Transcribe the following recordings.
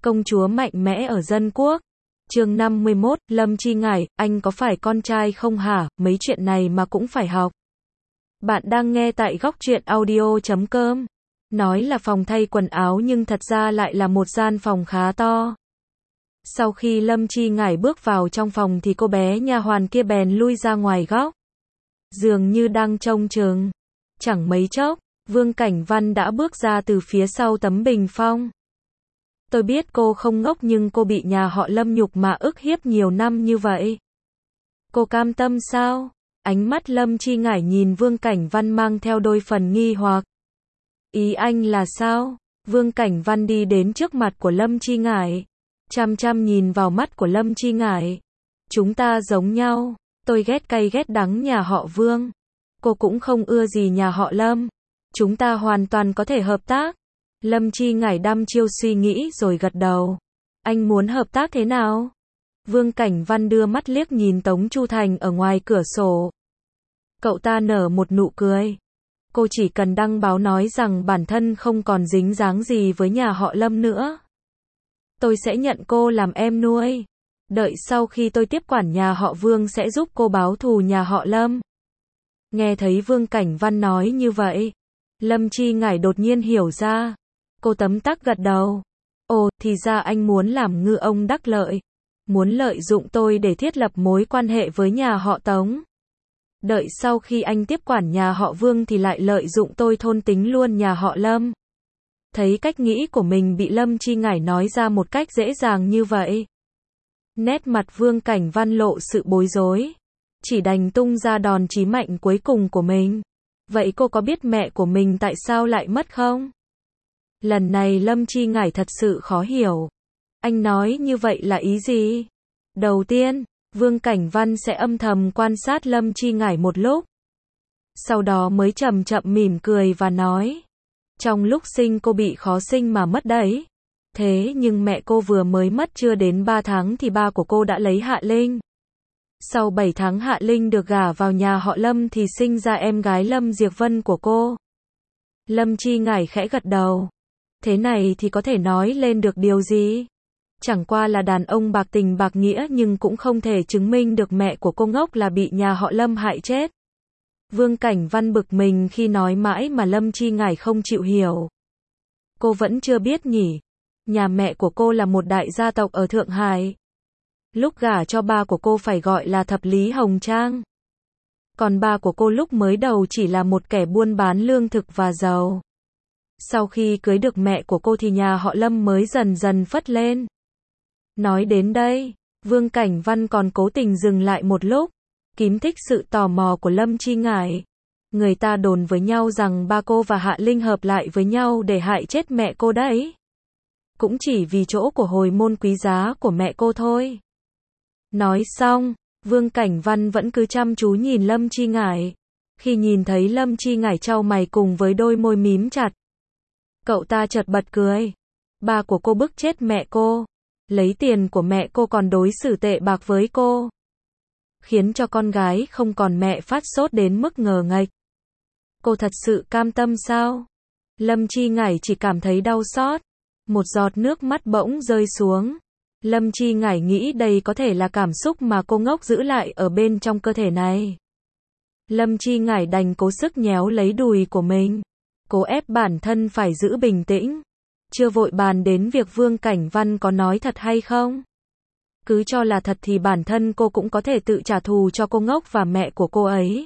Công chúa mạnh mẽ ở dân quốc. Chương 51, Lâm Chi Ngải, anh có phải con trai không hả? Mấy chuyện này mà cũng phải học. Bạn đang nghe tại Góc Truyện Audio.com. Nói là phòng thay quần áo nhưng thật ra lại là một gian phòng khá to. Sau khi Lâm Chi Ngải bước vào trong phòng thì cô bé nha hoàn kia bèn lui ra ngoài góc. Dường như đang trông chừng. Chẳng mấy chốc, Vương Cảnh Văn đã bước ra từ phía sau tấm bình phong. Tôi biết cô không ngốc nhưng cô bị nhà họ Lâm nhục mạ ức hiếp nhiều năm như vậy. Cô cam tâm sao? Ánh mắt Lâm Chi Ngải nhìn Vương Cảnh Văn mang theo đôi phần nghi hoặc. Ý anh là sao? Vương Cảnh Văn đi đến trước mặt của Lâm Chi Ngải. Chăm chăm nhìn vào mắt của Lâm Chi Ngải. Chúng ta giống nhau. Tôi ghét cay ghét đắng nhà họ Vương. Cô cũng không ưa gì nhà họ Lâm. Chúng ta hoàn toàn có thể hợp tác. Lâm Chi Ngải đăm chiêu suy nghĩ rồi gật đầu. Anh muốn hợp tác thế nào? Vương Cảnh Văn đưa mắt liếc nhìn Tống Chu Thành ở ngoài cửa sổ. Cậu ta nở một nụ cười. Cô chỉ cần đăng báo nói rằng bản thân không còn dính dáng gì với nhà họ Lâm nữa. Tôi sẽ nhận cô làm em nuôi. Đợi sau khi tôi tiếp quản nhà họ Vương sẽ giúp cô báo thù nhà họ Lâm. Nghe thấy Vương Cảnh Văn nói như vậy, Lâm Chi Ngải đột nhiên hiểu ra. Cô tấm tắc gật đầu. Ồ, thì ra anh muốn làm ngư ông đắc lợi. Muốn lợi dụng tôi để thiết lập mối quan hệ với nhà họ Tống. Đợi sau khi anh tiếp quản nhà họ Vương thì lại lợi dụng tôi thôn tính luôn nhà họ Lâm. Thấy cách nghĩ của mình bị Lâm Chi Ngải nói ra một cách dễ dàng như vậy. Nét mặt Vương Cảnh Văn lộ sự bối rối. Chỉ đành tung ra đòn chí mạnh cuối cùng của mình. Vậy cô có biết mẹ của mình tại sao lại mất không? Lần này Lâm Chi Ngải thật sự khó hiểu. Anh nói như vậy là ý gì? Đầu tiên, Vương Cảnh Văn sẽ âm thầm quan sát Lâm Chi Ngải một lúc. Sau đó mới chậm chậm mỉm cười và nói. Trong lúc sinh cô bị khó sinh mà mất đấy. Thế nhưng mẹ cô vừa mới mất chưa đến 3 tháng thì ba của cô đã lấy Hạ Linh. Sau 7 tháng Hạ Linh được gả vào nhà họ Lâm thì sinh ra em gái Lâm Diệp Vân của cô. Lâm Chi Ngải khẽ gật đầu. Thế này thì có thể nói lên được điều gì? Chẳng qua là đàn ông bạc tình bạc nghĩa nhưng cũng không thể chứng minh được mẹ của cô ngốc là bị nhà họ Lâm hại chết. Vương Cảnh Văn bực mình khi nói mãi mà Lâm Chi Ngải không chịu hiểu. Cô vẫn chưa biết nhỉ? Nhà mẹ của cô là một đại gia tộc ở Thượng Hải. Lúc gả cho ba của cô phải gọi là Thập Lý Hồng Trang. Còn ba của cô lúc mới đầu chỉ là một kẻ buôn bán lương thực và dầu. Sau khi cưới được mẹ của cô thì nhà họ Lâm mới dần dần phất lên. Nói đến đây, Vương Cảnh Văn còn cố tình dừng lại một lúc, kìm thích sự tò mò của Lâm Chi Ngải. Người ta đồn với nhau rằng ba cô và Hạ Linh hợp lại với nhau để hại chết mẹ cô đấy. Cũng chỉ vì chỗ của hồi môn quý giá của mẹ cô thôi. Nói xong, Vương Cảnh Văn vẫn cứ chăm chú nhìn Lâm Chi Ngải. Khi nhìn thấy Lâm Chi Ngải chau mày cùng với đôi môi mím chặt, cậu ta chợt bật cười. Ba của cô bức chết mẹ cô. Lấy tiền của mẹ cô còn đối xử tệ bạc với cô. Khiến cho con gái không còn mẹ phát sốt đến mức ngờ nghệch. Cô thật sự cam tâm sao? Lâm Chi Ngải chỉ cảm thấy đau xót. Một giọt nước mắt bỗng rơi xuống. Lâm Chi Ngải nghĩ đây có thể là cảm xúc mà cô ngốc giữ lại ở bên trong cơ thể này. Lâm Chi Ngải đành cố sức nhéo lấy đùi của mình. Cố ép bản thân phải giữ bình tĩnh. Chưa vội bàn đến việc Vương Cảnh Văn có nói thật hay không. Cứ cho là thật thì bản thân cô cũng có thể tự trả thù cho cô ngốc và mẹ của cô ấy.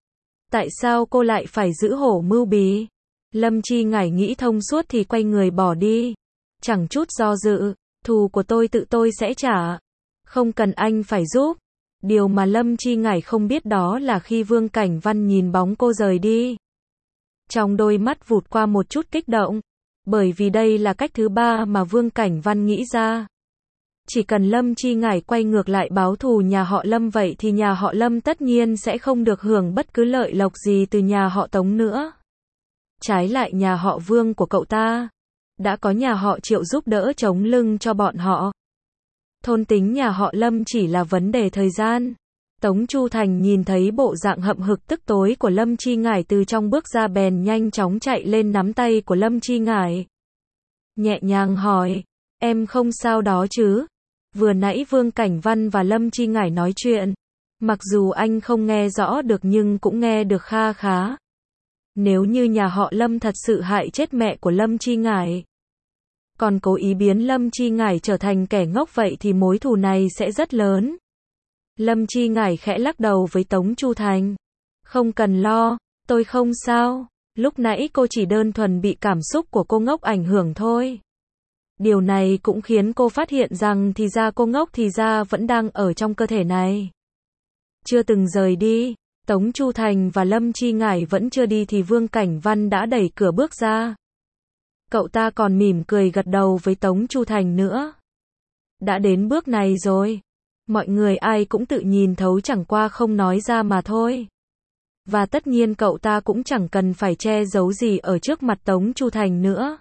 Tại sao cô lại phải giữ hổ mưu bí? Lâm Chi Ngải nghĩ thông suốt thì quay người bỏ đi. Chẳng chút do dự, thù của tôi tự tôi sẽ trả. Không cần anh phải giúp. Điều mà Lâm Chi Ngải không biết đó là khi Vương Cảnh Văn nhìn bóng cô rời đi. Trong đôi mắt vụt qua một chút kích động. Bởi vì đây là cách thứ ba mà Vương Cảnh Văn nghĩ ra. Chỉ cần Lâm Chi Ngải quay ngược lại báo thù nhà họ Lâm vậy thì nhà họ Lâm tất nhiên sẽ không được hưởng bất cứ lợi lộc gì từ nhà họ Tống nữa. Trái lại nhà họ Vương của cậu ta, đã có nhà họ Triệu giúp đỡ chống lưng cho bọn họ. Thôn tính nhà họ Lâm chỉ là vấn đề thời gian. Tống Chu Thành nhìn thấy bộ dạng hậm hực tức tối của Lâm Chi Ngải từ trong bước ra bèn nhanh chóng chạy lên nắm tay của Lâm Chi Ngải. Nhẹ nhàng hỏi, Em không sao đó chứ? Vừa nãy Vương Cảnh Văn và Lâm Chi Ngải nói chuyện. Mặc dù anh không nghe rõ được nhưng cũng nghe được kha khá. Nếu như nhà họ Lâm thật sự hại chết mẹ của Lâm Chi Ngải, còn cố ý biến Lâm Chi Ngải trở thành kẻ ngốc vậy thì mối thù này sẽ rất lớn. Lâm Chi Ngải khẽ lắc đầu với Tống Chu Thành. Không cần lo, tôi không sao. Lúc nãy cô chỉ đơn thuần bị cảm xúc của cô ngốc ảnh hưởng thôi. Điều này cũng khiến cô phát hiện rằng thì ra cô ngốc thì ra vẫn đang ở trong cơ thể này. Chưa từng rời đi, Tống Chu Thành và Lâm Chi Ngải vẫn chưa đi thì Vương Cảnh Văn đã đẩy cửa bước ra. Cậu ta còn mỉm cười gật đầu với Tống Chu Thành nữa. Đã đến bước này rồi. Mọi người ai cũng tự nhìn thấu chẳng qua không nói ra mà thôi. Và tất nhiên cậu ta cũng chẳng cần phải che giấu gì ở trước mặt Tống Chu Thành nữa.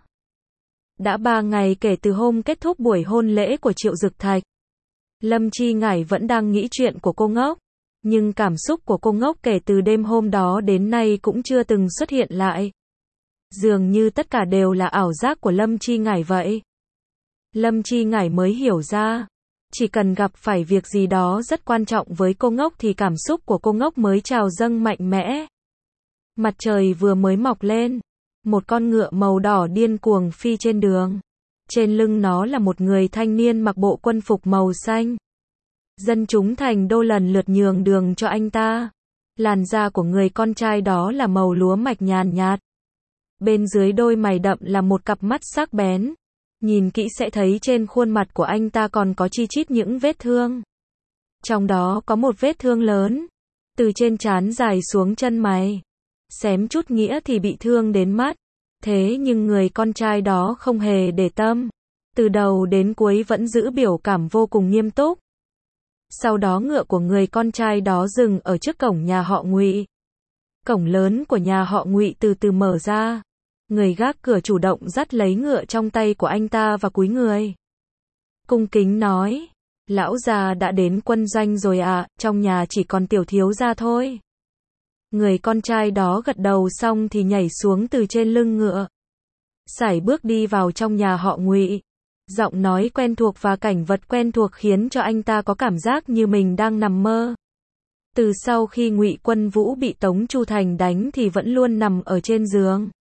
Đã 3 ngày kể từ hôm kết thúc buổi hôn lễ của Triệu Dực Thạch. Lâm Chi Ngải vẫn đang nghĩ chuyện của cô ngốc. Nhưng cảm xúc của cô ngốc kể từ đêm hôm đó đến nay cũng chưa từng xuất hiện lại. Dường như tất cả đều là ảo giác của Lâm Chi Ngải vậy. Lâm Chi Ngải mới hiểu ra. Chỉ cần gặp phải việc gì đó rất quan trọng với cô ngốc thì cảm xúc của cô ngốc mới trào dâng mạnh mẽ. Mặt trời vừa mới mọc lên. Một con ngựa màu đỏ điên cuồng phi trên đường. Trên lưng nó là một người thanh niên mặc bộ quân phục màu xanh. Dân chúng thành đô lần lượt nhường đường cho anh ta. Làn da của người con trai đó là màu lúa mạch nhàn nhạt. Bên dưới đôi mày đậm là một cặp mắt sắc bén. Nhìn kỹ sẽ thấy trên khuôn mặt của anh ta còn có chi chít những vết thương. Trong đó có một vết thương lớn. Từ trên trán dài xuống chân mày. Xém chút nghĩa thì bị thương đến mắt. Thế nhưng người con trai đó không hề để tâm. Từ đầu đến cuối vẫn giữ biểu cảm vô cùng nghiêm túc. Sau đó ngựa của người con trai đó dừng ở trước cổng nhà họ Ngụy. Cổng lớn của nhà họ Ngụy từ từ mở ra. Người gác cửa chủ động dắt lấy ngựa trong tay của anh ta và cúi người. Cung kính nói, lão già đã đến quân doanh rồi ạ, trong nhà chỉ còn tiểu thiếu gia thôi. Người con trai đó gật đầu xong thì nhảy xuống từ trên lưng ngựa. Sải bước đi vào trong nhà họ Ngụy. Giọng nói quen thuộc và cảnh vật quen thuộc khiến cho anh ta có cảm giác như mình đang nằm mơ. Từ sau khi Ngụy Quân Vũ bị Tống Chu Thành đánh thì vẫn luôn nằm ở trên giường.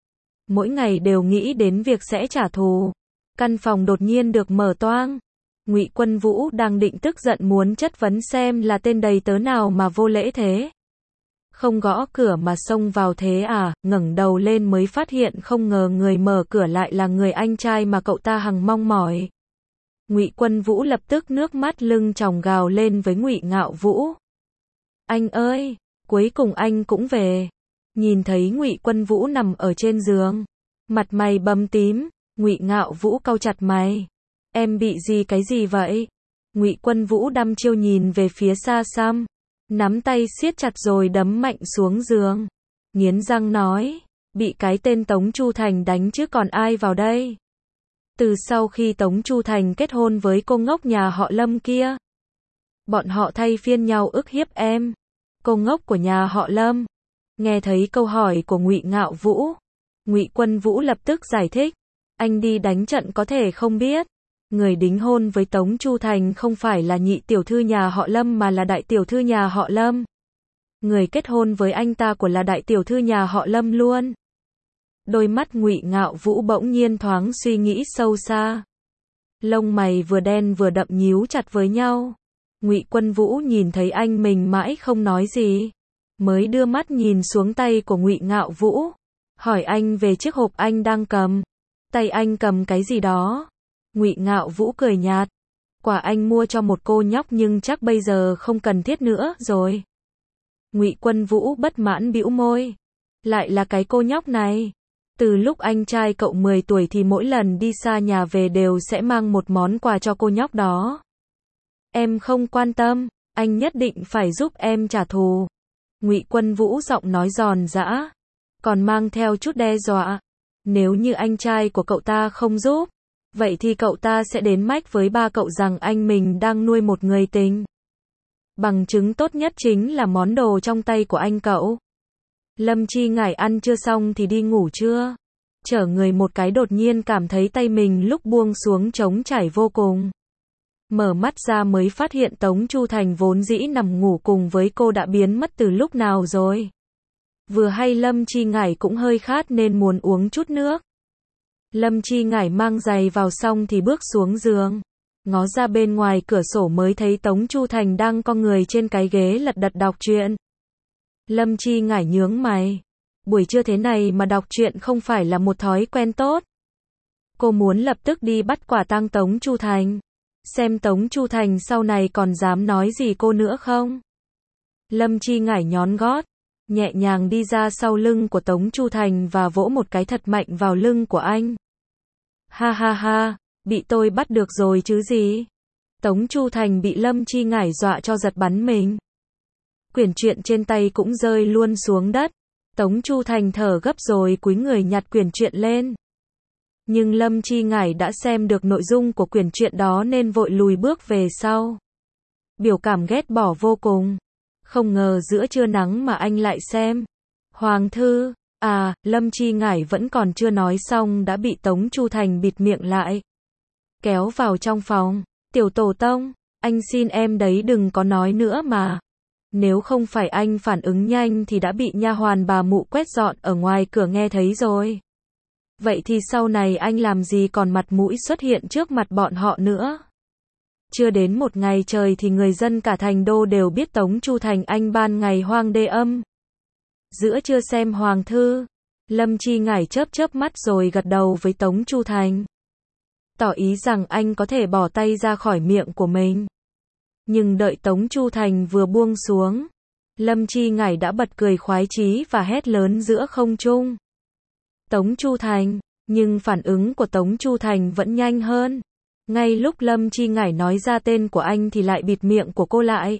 Mỗi ngày đều nghĩ đến việc sẽ trả thù. Căn phòng đột nhiên được mở toang. Ngụy Quân Vũ đang định tức giận muốn chất vấn xem là tên đầy tớ nào mà vô lễ thế. Không gõ cửa mà xông vào thế à, ngẩng đầu lên mới phát hiện không ngờ người mở cửa lại là người anh trai mà cậu ta hằng mong mỏi. Ngụy Quân Vũ lập tức nước mắt lưng tròng gào lên với Ngụy Ngạo Vũ. Anh ơi, cuối cùng anh cũng về. Nhìn thấy Ngụy Quân Vũ nằm ở trên giường, mặt mày bầm tím, Ngụy Ngạo Vũ cau chặt mày. Em bị cái gì vậy? Ngụy Quân Vũ đăm chiêu nhìn về phía xa xăm, nắm tay siết chặt rồi đấm mạnh xuống giường. Nghiến răng nói, bị cái tên Tống Chu Thành đánh chứ còn ai vào đây. Từ sau khi Tống Chu Thành kết hôn với cô ngốc nhà họ Lâm kia, bọn họ thay phiên nhau ức hiếp em. Cô ngốc của nhà họ Lâm. Nghe thấy câu hỏi của Ngụy Ngạo Vũ, Ngụy Quân Vũ lập tức giải thích, anh đi đánh trận có thể không biết. Người đính hôn với Tống Chu Thành không phải là nhị tiểu thư nhà họ Lâm mà là đại tiểu thư nhà họ Lâm. Người kết hôn với anh ta của là đại tiểu thư nhà họ Lâm luôn. Đôi mắt Ngụy Ngạo Vũ bỗng nhiên thoáng suy nghĩ sâu xa. Lông mày vừa đen vừa đậm nhíu chặt với nhau. Ngụy Quân Vũ nhìn thấy anh mình mãi không nói gì, mới đưa mắt nhìn xuống tay của Ngụy Ngạo Vũ, hỏi anh về chiếc hộp anh đang cầm. Tay anh cầm cái gì đó? Ngụy Ngạo Vũ cười nhạt, quà anh mua cho một cô nhóc nhưng chắc bây giờ không cần thiết nữa rồi. Ngụy Quân Vũ bất mãn bĩu môi, lại là cái cô nhóc này. Từ lúc anh trai cậu 10 tuổi thì mỗi lần đi xa nhà về đều sẽ mang một món quà cho cô nhóc đó. Em không quan tâm, anh nhất định phải giúp em trả thù. Ngụy Quân Vũ giọng nói giòn giã, còn mang theo chút đe dọa. Nếu như anh trai của cậu ta không giúp, vậy thì cậu ta sẽ đến mách với ba cậu rằng anh mình đang nuôi một người tình. Bằng chứng tốt nhất chính là món đồ trong tay của anh cậu. Lâm Chi Ngải ăn chưa xong thì đi ngủ chưa? Chở người một cái đột nhiên cảm thấy tay mình lúc buông xuống trống trải vô cùng. Mở mắt ra mới phát hiện Tống Chu Thành vốn dĩ nằm ngủ cùng với cô đã biến mất từ lúc nào rồi. Vừa hay Lâm Chi Ngải cũng hơi khát nên muốn uống chút nước. Lâm Chi Ngải mang giày vào xong thì bước xuống giường. Ngó ra bên ngoài cửa sổ mới thấy Tống Chu Thành đang co người trên cái ghế lật đật đọc truyện. Lâm Chi Ngải nhướng mày. Buổi trưa thế này mà đọc truyện không phải là một thói quen tốt. Cô muốn lập tức đi bắt quả tang Tống Chu Thành. Xem Tống Chu Thành sau này còn dám nói gì cô nữa không? Lâm Chi Ngải nhón gót, nhẹ nhàng đi ra sau lưng của Tống Chu Thành và vỗ một cái thật mạnh vào lưng của anh. Ha ha ha, bị tôi bắt được rồi chứ gì? Tống Chu Thành bị Lâm Chi Ngải dọa cho giật bắn mình. Quyển truyện trên tay cũng rơi luôn xuống đất. Tống Chu Thành thở gấp rồi cúi người nhặt quyển truyện lên. Nhưng Lâm Chi Ngải đã xem được nội dung của quyển truyện đó nên vội lùi bước về sau. Biểu cảm ghét bỏ vô cùng. Không ngờ giữa trưa nắng mà anh lại xem. Hoàng thư, Lâm Chi Ngải vẫn còn chưa nói xong đã bị Tống Chu Thành bịt miệng lại. Kéo vào trong phòng, tiểu tổ tông, anh xin em đấy đừng có nói nữa mà. Nếu không phải anh phản ứng nhanh thì đã bị nha hoàn bà mụ quét dọn ở ngoài cửa nghe thấy rồi. Vậy thì sau này anh làm gì còn mặt mũi xuất hiện trước mặt bọn họ nữa. Chưa đến một ngày trời thì người dân cả thành đô đều biết Tống Chu Thành anh ban ngày hoang đê âm. Giữa trưa xem hoàng thư, Lâm Chi Ngải chớp chớp mắt rồi gật đầu với Tống Chu Thành. Tỏ ý rằng anh có thể bỏ tay ra khỏi miệng của mình. Nhưng đợi Tống Chu Thành vừa buông xuống, Lâm Chi Ngải đã bật cười khoái chí và hét lớn giữa không trung. Tống Chu Thành, nhưng phản ứng của Tống Chu Thành vẫn nhanh hơn. Ngay lúc Lâm Chi Ngải nói ra tên của anh thì lại bịt miệng của cô lại.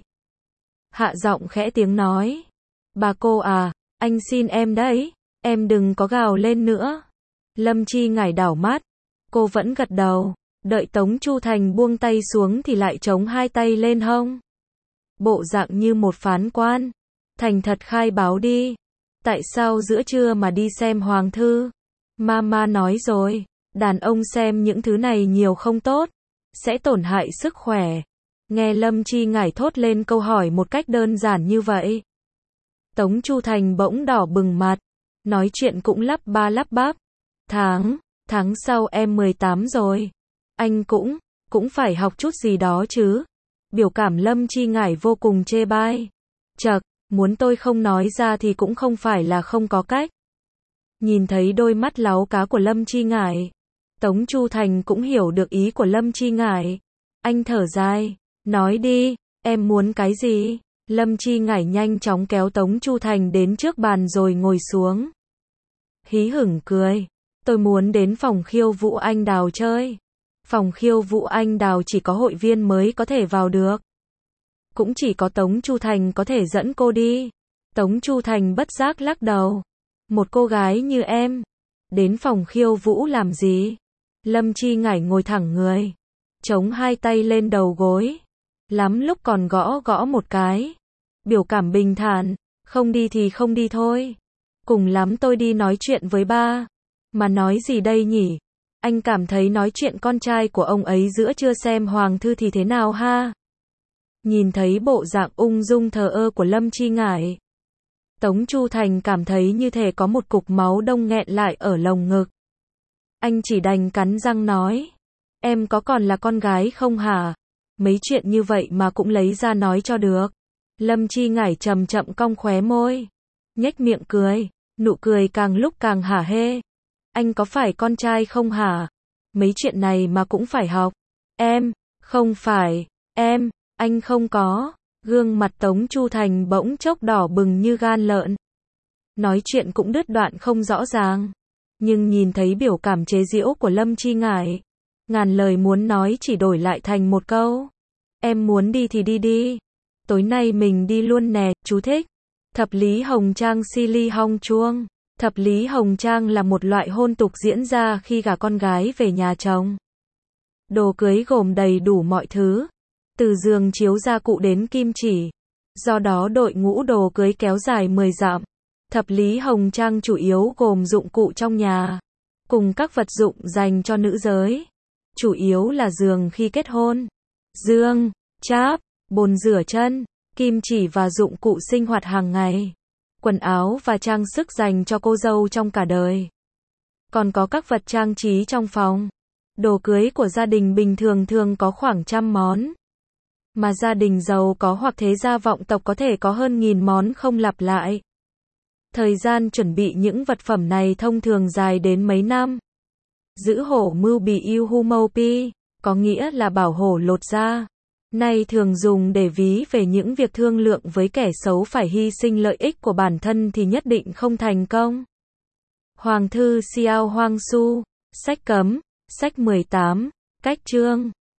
Hạ giọng khẽ tiếng nói. Bà cô à, anh xin em đấy, em đừng có gào lên nữa. Lâm Chi Ngải đảo mắt, cô vẫn gật đầu. Đợi Tống Chu Thành buông tay xuống thì lại chống hai tay lên hông. Bộ dạng như một phán quan. Thành thật khai báo đi. Tại sao giữa trưa mà đi xem hoàng thư? Mama nói rồi, đàn ông xem những thứ này nhiều không tốt, sẽ tổn hại sức khỏe. Nghe Lâm Chi Ngải thốt lên câu hỏi một cách đơn giản như vậy. Tống Chu Thành bỗng đỏ bừng mặt, nói chuyện cũng lắp ba lắp bắp. Tháng sau em 18 rồi. Anh cũng phải học chút gì đó chứ. Biểu cảm Lâm Chi Ngải vô cùng chê bai. Chậc, muốn tôi không nói ra thì cũng không phải là không có cách. Nhìn thấy đôi mắt láu cá của Lâm Chi Ngải, Tống Chu Thành cũng hiểu được ý của Lâm Chi Ngải. Anh thở dài, nói đi, em muốn cái gì? Lâm Chi Ngải nhanh chóng kéo Tống Chu Thành đến trước bàn rồi ngồi xuống. Hí hửng cười, tôi muốn đến phòng khiêu vũ anh đào chơi. Phòng khiêu vũ anh đào chỉ có hội viên mới có thể vào được. Cũng chỉ có Tống Chu Thành có thể dẫn cô đi. Tống Chu Thành bất giác lắc đầu. Một cô gái như em, đến phòng khiêu vũ làm gì? Lâm Chi Ngải ngồi thẳng người, chống hai tay lên đầu gối. Lắm lúc còn gõ gõ một cái. Biểu cảm bình thản, không đi thì không đi thôi. Cùng lắm tôi đi nói chuyện với ba. Mà nói gì đây nhỉ? Anh cảm thấy nói chuyện con trai của ông ấy giữa trưa xem hoàng thư thì thế nào ha? Nhìn thấy bộ dạng ung dung thờ ơ của Lâm Chi Ngải, Tống Chu Thành cảm thấy như thể có một cục máu đông nghẹn lại ở lồng ngực. Anh chỉ đành cắn răng nói. Em có còn là con gái không hả? Mấy chuyện như vậy mà cũng lấy ra nói cho được. Lâm Chi Ngải chậm chậm cong khóe môi, nhếch miệng cười, nụ cười càng lúc càng hả hê. Anh có phải con trai không hả? Mấy chuyện này mà cũng phải học. Em, không phải, anh không có. Gương mặt Tống Chu Thành bỗng chốc đỏ bừng như gan lợn. Nói chuyện cũng đứt đoạn không rõ ràng. Nhưng nhìn thấy biểu cảm chế giễu của Lâm Chi Ngải, ngàn lời muốn nói chỉ đổi lại thành một câu. Em muốn đi thì đi đi. Tối nay mình đi luôn nè, chú thích. Thập lý hồng trang si ly hong chuông. Thập lý hồng trang là một loại hôn tục diễn ra khi gả con gái về nhà chồng. Đồ cưới gồm đầy đủ mọi thứ, từ giường chiếu gia cụ đến kim chỉ. Do đó đội ngũ đồ cưới kéo dài 10 dặm. Thập lý hồng trang chủ yếu gồm dụng cụ trong nhà, cùng các vật dụng dành cho nữ giới. Chủ yếu là giường khi kết hôn, giường, cháp, bồn rửa chân, kim chỉ và dụng cụ sinh hoạt hàng ngày, quần áo và trang sức dành cho cô dâu trong cả đời. Còn có các vật trang trí trong phòng. Đồ cưới của gia đình bình thường thường có khoảng 100 món. Mà gia đình giàu có hoặc thế gia vọng tộc có thể có hơn 1000 món không lặp lại. Thời gian chuẩn bị những vật phẩm này thông thường dài đến mấy năm. Giữ hổ mưu bì yêu hu mâu pi, có nghĩa là bảo hổ lột da. Nay thường dùng để ví về những việc thương lượng với kẻ xấu phải hy sinh lợi ích của bản thân thì nhất định không thành công. Hoàng thư Xiao Hoang Su, sách cấm, sách 18, cách chương.